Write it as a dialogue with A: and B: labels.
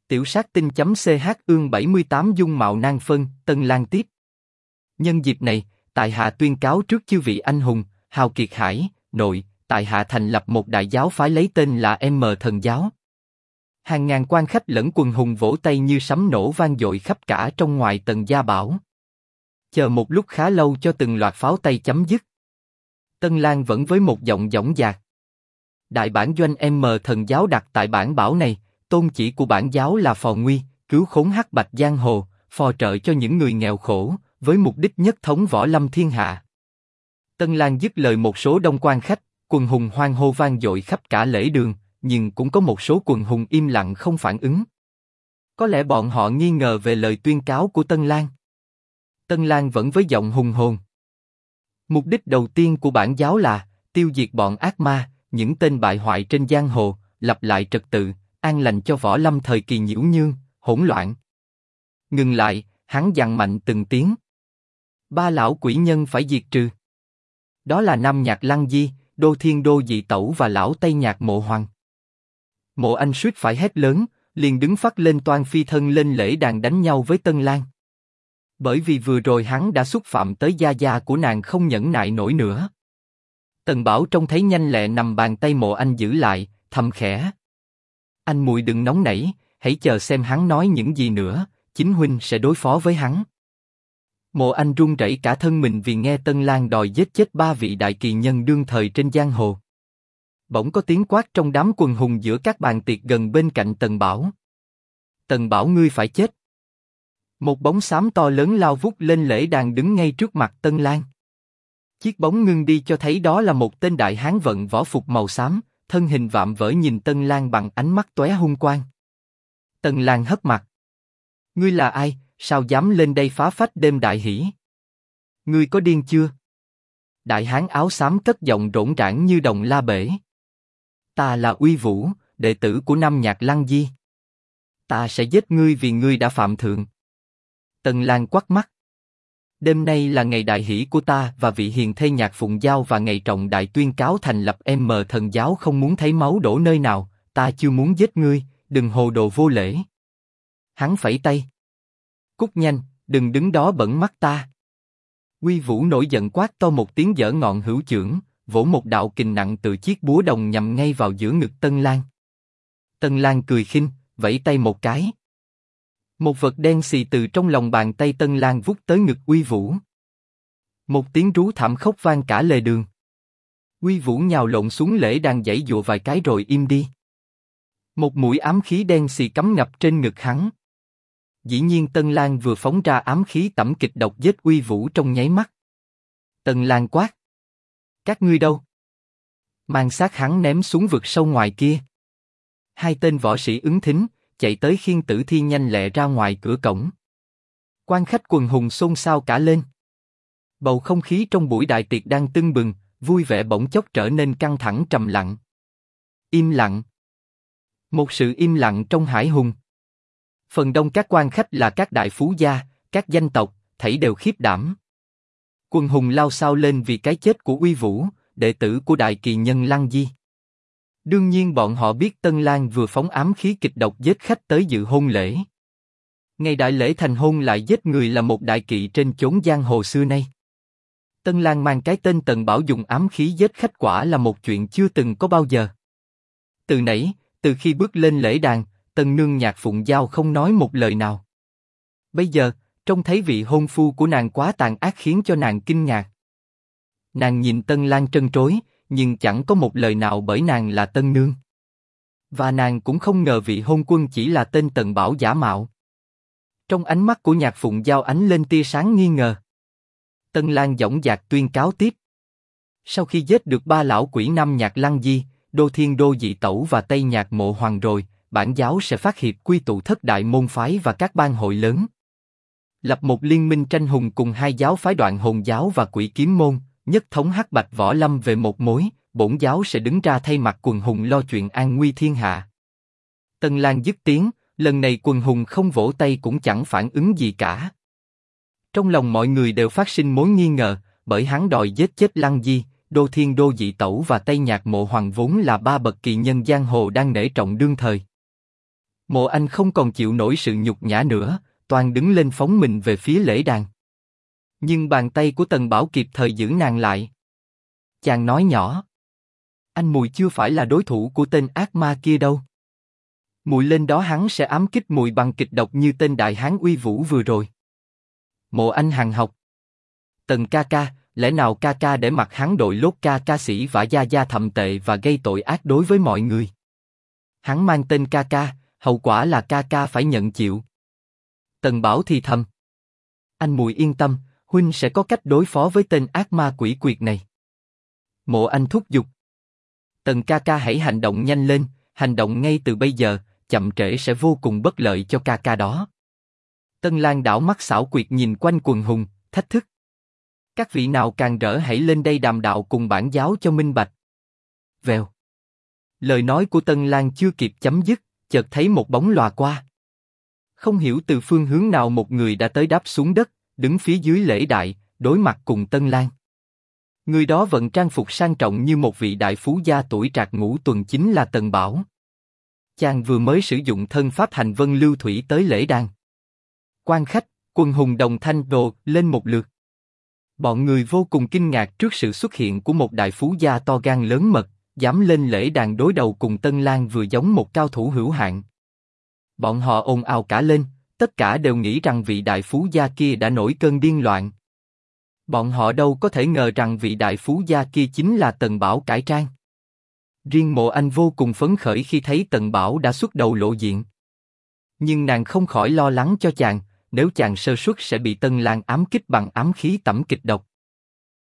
A: Tiểu sát tinh.ch ương 78 dung mạo nan phân, Tân Lang tiếp. Nhân dịp này, tại hạ tuyên cáo trước chư vị anh hùng, hào kiệt hải, nội, tại hạ thành lập một đại giáo phái lấy tên là M Thần Giáo. Hàng ngàn quan khách lẫn quần hùng vỗ tay như sấm nổ vang dội khắp cả trong ngoài Tần gia bảo. Chờ một lúc khá lâu cho từng loạt pháo tay chấm dứt. Tân Lang vẫn với một giọng dõng dạc. Đại bản doanh M Thần Giáo đặt tại bản bảo này, tôn chỉ của bản giáo là phò nguy, cứu khốn hắc bạch giang hồ, phò trợ cho những người nghèo khổ, với mục đích nhất thống võ lâm thiên hạ. Tân Lang dứt lời, một số đông quan khách, quần hùng hoan hô vang dội khắp cả lễ đường, nhưng cũng có một số quần hùng im lặng không phản ứng. Có lẽ bọn họ nghi ngờ về lời tuyên cáo của Tân Lang. Tân Lang vẫn với giọng hùng hồn. Mục đích đầu tiên của bản giáo là tiêu diệt bọn ác ma, những tên bại hoại trên giang hồ, lập lại trật tự, an lành cho võ lâm thời kỳ nhiễu nhương, hỗn loạn. Ngừng lại, hắn dặn mạnh từng tiếng. 3 lão quỷ nhân phải diệt trừ. Đó là Nam Nhạc Lăng Di, Đô Thiên Đô Dị Tẩu và lão Tây Nhạc Mộ Hoàng. Mộ Anh suýt phải hét lớn, liền đứng phắt lên toan phi thân lên lễ đàn đánh nhau với Tân Lang. Bởi vì vừa rồi hắn đã xúc phạm tới gia gia của nàng, không nhẫn nại nổi nữa. Tần Bảo trông thấy nhanh lẹ nằm bàn tay Mộ Anh giữ lại, thầm khẽ. Anh muội đừng nóng nảy, hãy chờ xem hắn nói những gì nữa, chính huynh sẽ đối phó với hắn. Mộ Anh run rẩy cả thân mình vì nghe Tân Lang đòi giết chết 3 vị đại kỳ nhân đương thời trên giang hồ. Bỗng có tiếng quát trong đám quần hùng giữa các bàn tiệc gần bên cạnh Tần Bảo. Tần Bảo, ngươi phải chết. Một bóng xám to lớn lao vút lên lễ đàn đứng ngay trước mặt Tân Lang. Chiếc bóng ngưng đi cho thấy đó là một tên đại hán vận võ phục màu xám, thân hình vạm vỡ nhìn Tân Lang bằng ánh mắt tóe hung quang. Tân Lang hất mặt. Ngươi là ai, sao dám lên đây phá phách đêm đại hỷ? Ngươi có điên chưa? Đại hán áo xám cất giọng rỗn rãng như đồng la bể. Ta là Uy Vũ, đệ tử của Nam Nhạc Lăng Di. Ta sẽ giết ngươi vì ngươi đã phạm thượng. Tân Lang quắt mắt. Đêm nay là ngày đại hỷ của ta và vị hiền thê Nhạc Phụng Giao, và ngày trọng đại tuyên cáo thành lập M Thần Giáo, không muốn thấy máu đổ nơi nào. Ta chưa muốn giết ngươi, đừng hồ đồ vô lễ. Hắn phẩy tay. Cút nhanh, đừng đứng đó bẩn mắt ta. Uy Vũ nổi giận quát to một tiếng, giở ngọn hữu chưởng, vỗ một đạo kình nặng từ chiếc búa đồng nhằm ngay vào giữa ngực Tân Lang. Tân Lang cười khinh, vẫy tay một cái. Một vật đen xì từ trong lòng bàn tay Tân Lang vút tới ngực Uy Vũ. Một tiếng rú thảm khốc vang cả lề đường. Uy Vũ nhào lộn xuống lễ đàn giãy giụa vài cái rồi im đi. Một mũi ám khí đen xì cắm ngập trên ngực hắn. Dĩ nhiên Tân Lang vừa phóng ra ám khí tẩm kịch độc giết Uy Vũ trong nháy mắt. Tân Lang quát. Các ngươi đâu? Mang xác hắn ném xuống vực sâu ngoài kia. 2 tên võ sĩ ứng thính, chạy tới khiêng tử thi nhanh lẹ ra ngoài cửa cổng. Quan khách quần hùng xôn xao cả lên. Bầu không khí trong buổi đại tiệc đang tưng bừng, vui vẻ bỗng chốc trở nên căng thẳng trầm lặng. Im lặng. Một sự im lặng trong hải hùng. Phần đông các quan khách là các đại phú gia, các danh tộc, thảy đều khiếp đảm. Quần hùng lao xao lên vì cái chết của Uy Vũ, đệ tử của đại kỳ nhân Lăng Di. Đương nhiên bọn họ biết Tân Lang vừa phóng ám khí kịch độc giết khách tới dự hôn lễ. Ngày đại lễ thành hôn lại giết người là một đại kỵ trên chốn giang hồ xưa nay. Tân Lang mang cái tên Tần Bảo dùng ám khí giết khách quả là một chuyện chưa từng có bao giờ. Từ nãy, từ khi bước lên lễ đàn, Tân nương Nhạc Phụng Giao không nói một lời nào. Bây giờ, trông thấy vị hôn phu của nàng quá tàn ác khiến cho nàng kinh ngạc. Nàng nhìn Tân Lang trân trối, nhưng chẳng có một lời nào bởi nàng là Tân nương. Và nàng cũng không ngờ vị hôn quân chỉ là tên Tần Bảo giả mạo. Trong ánh mắt của Nhạc Phụng Giao ánh lên tia sáng nghi ngờ. Tân Lang dõng dạc tuyên cáo tiếp. Sau khi giết được 3 lão quỷ Nam Nhạc Lăng Di, Đô Thiên Đô Dị Tẩu và Tây Nhạc Mộ Hoàng rồi, bản giáo sẽ phát hiệp quy tụ thất đại môn phái và các bang hội lớn. Lập một liên minh tranh hùng cùng 2 giáo phái Đoạn Hồn Giáo và Quỷ Kiếm Môn, nhất thống hắc bạch võ lâm về một mối, bổn giáo sẽ đứng ra thay mặt quần hùng lo chuyện an nguy thiên hạ. Tân Lang dứt tiếng, lần này quần hùng không vỗ tay cũng chẳng phản ứng gì cả. Trong lòng mọi người đều phát sinh mối nghi ngờ, bởi hắn đòi giết chết Lăng Di, Đô Thiên Đô Dị Tẩu và Tây Nhạc Mộ Hoàng vốn là 3 bậc kỳ nhân giang hồ đang nể trọng đương thời. Mộ Anh không còn chịu nổi sự nhục nhã nữa, toàn đứng lên phóng mình về phía lễ đàn. Nhưng bàn tay của Tần Bảo kịp thời giữ nàng lại. Chàng nói nhỏ. Anh Mùi chưa phải là đối thủ của tên ác ma kia đâu. Mùi lên đó hắn sẽ ám kích Mùi bằng kịch độc như tên đại hán uy vũ vừa rồi. Mộ Anh hằn học. Tần ca ca, lẽ nào ca ca để mặc hắn đội lốt ca sĩ vả gia gia thậm tệ và gây tội ác đối với mọi người? Hắn mang tên ca ca, hậu quả là ca ca phải nhận chịu. Tần Bảo thì thầm. Anh Mùi yên tâm, huynh sẽ có cách đối phó với tên ác ma quỷ quyệt này. Mộ Anh thúc giục. Tần ca ca hãy hành động nhanh lên, hành động ngay từ bây giờ, chậm trễ sẽ vô cùng bất lợi cho ca ca đó. Tân Lang đảo mắt xảo quyệt nhìn quanh quần hùng, thách thức. Các vị nào càng rỡ hãy lên đây đàm đạo cùng bản giáo cho minh bạch. Vèo. Lời nói của Tân Lang chưa kịp chấm dứt, chợt thấy một bóng lòa qua. Không hiểu từ phương hướng nào một người đã tới đáp xuống đất, đứng phía dưới lễ đại, đối mặt cùng Tân Lang. Người đó vận trang phục sang trọng như một vị đại phú gia tuổi trạc ngũ tuần chính là Tần Bảo. Chàng vừa mới sử dụng thân pháp hành vân lưu thủy tới lễ đàn. Quan khách, quần hùng đồng thanh đồ lên một lượt. Bọn người vô cùng kinh ngạc trước sự xuất hiện của một đại phú gia to gan lớn mật, dám lên lễ đàn đối đầu cùng Tân Lang vừa giống một cao thủ hữu hạn. Bọn họ ồn ào cả lên, tất cả đều nghĩ rằng vị đại phú gia kia đã nổi cơn điên loạn. Bọn họ đâu có thể ngờ rằng vị đại phú gia kia chính là Tần Bảo cải trang. Riêng Mộ Anh vô cùng phấn khởi khi thấy Tần Bảo đã xuất đầu lộ diện. Nhưng nàng không khỏi lo lắng cho chàng, nếu chàng sơ suất sẽ bị Tân Lang ám kích bằng ám khí tẩm kịch độc.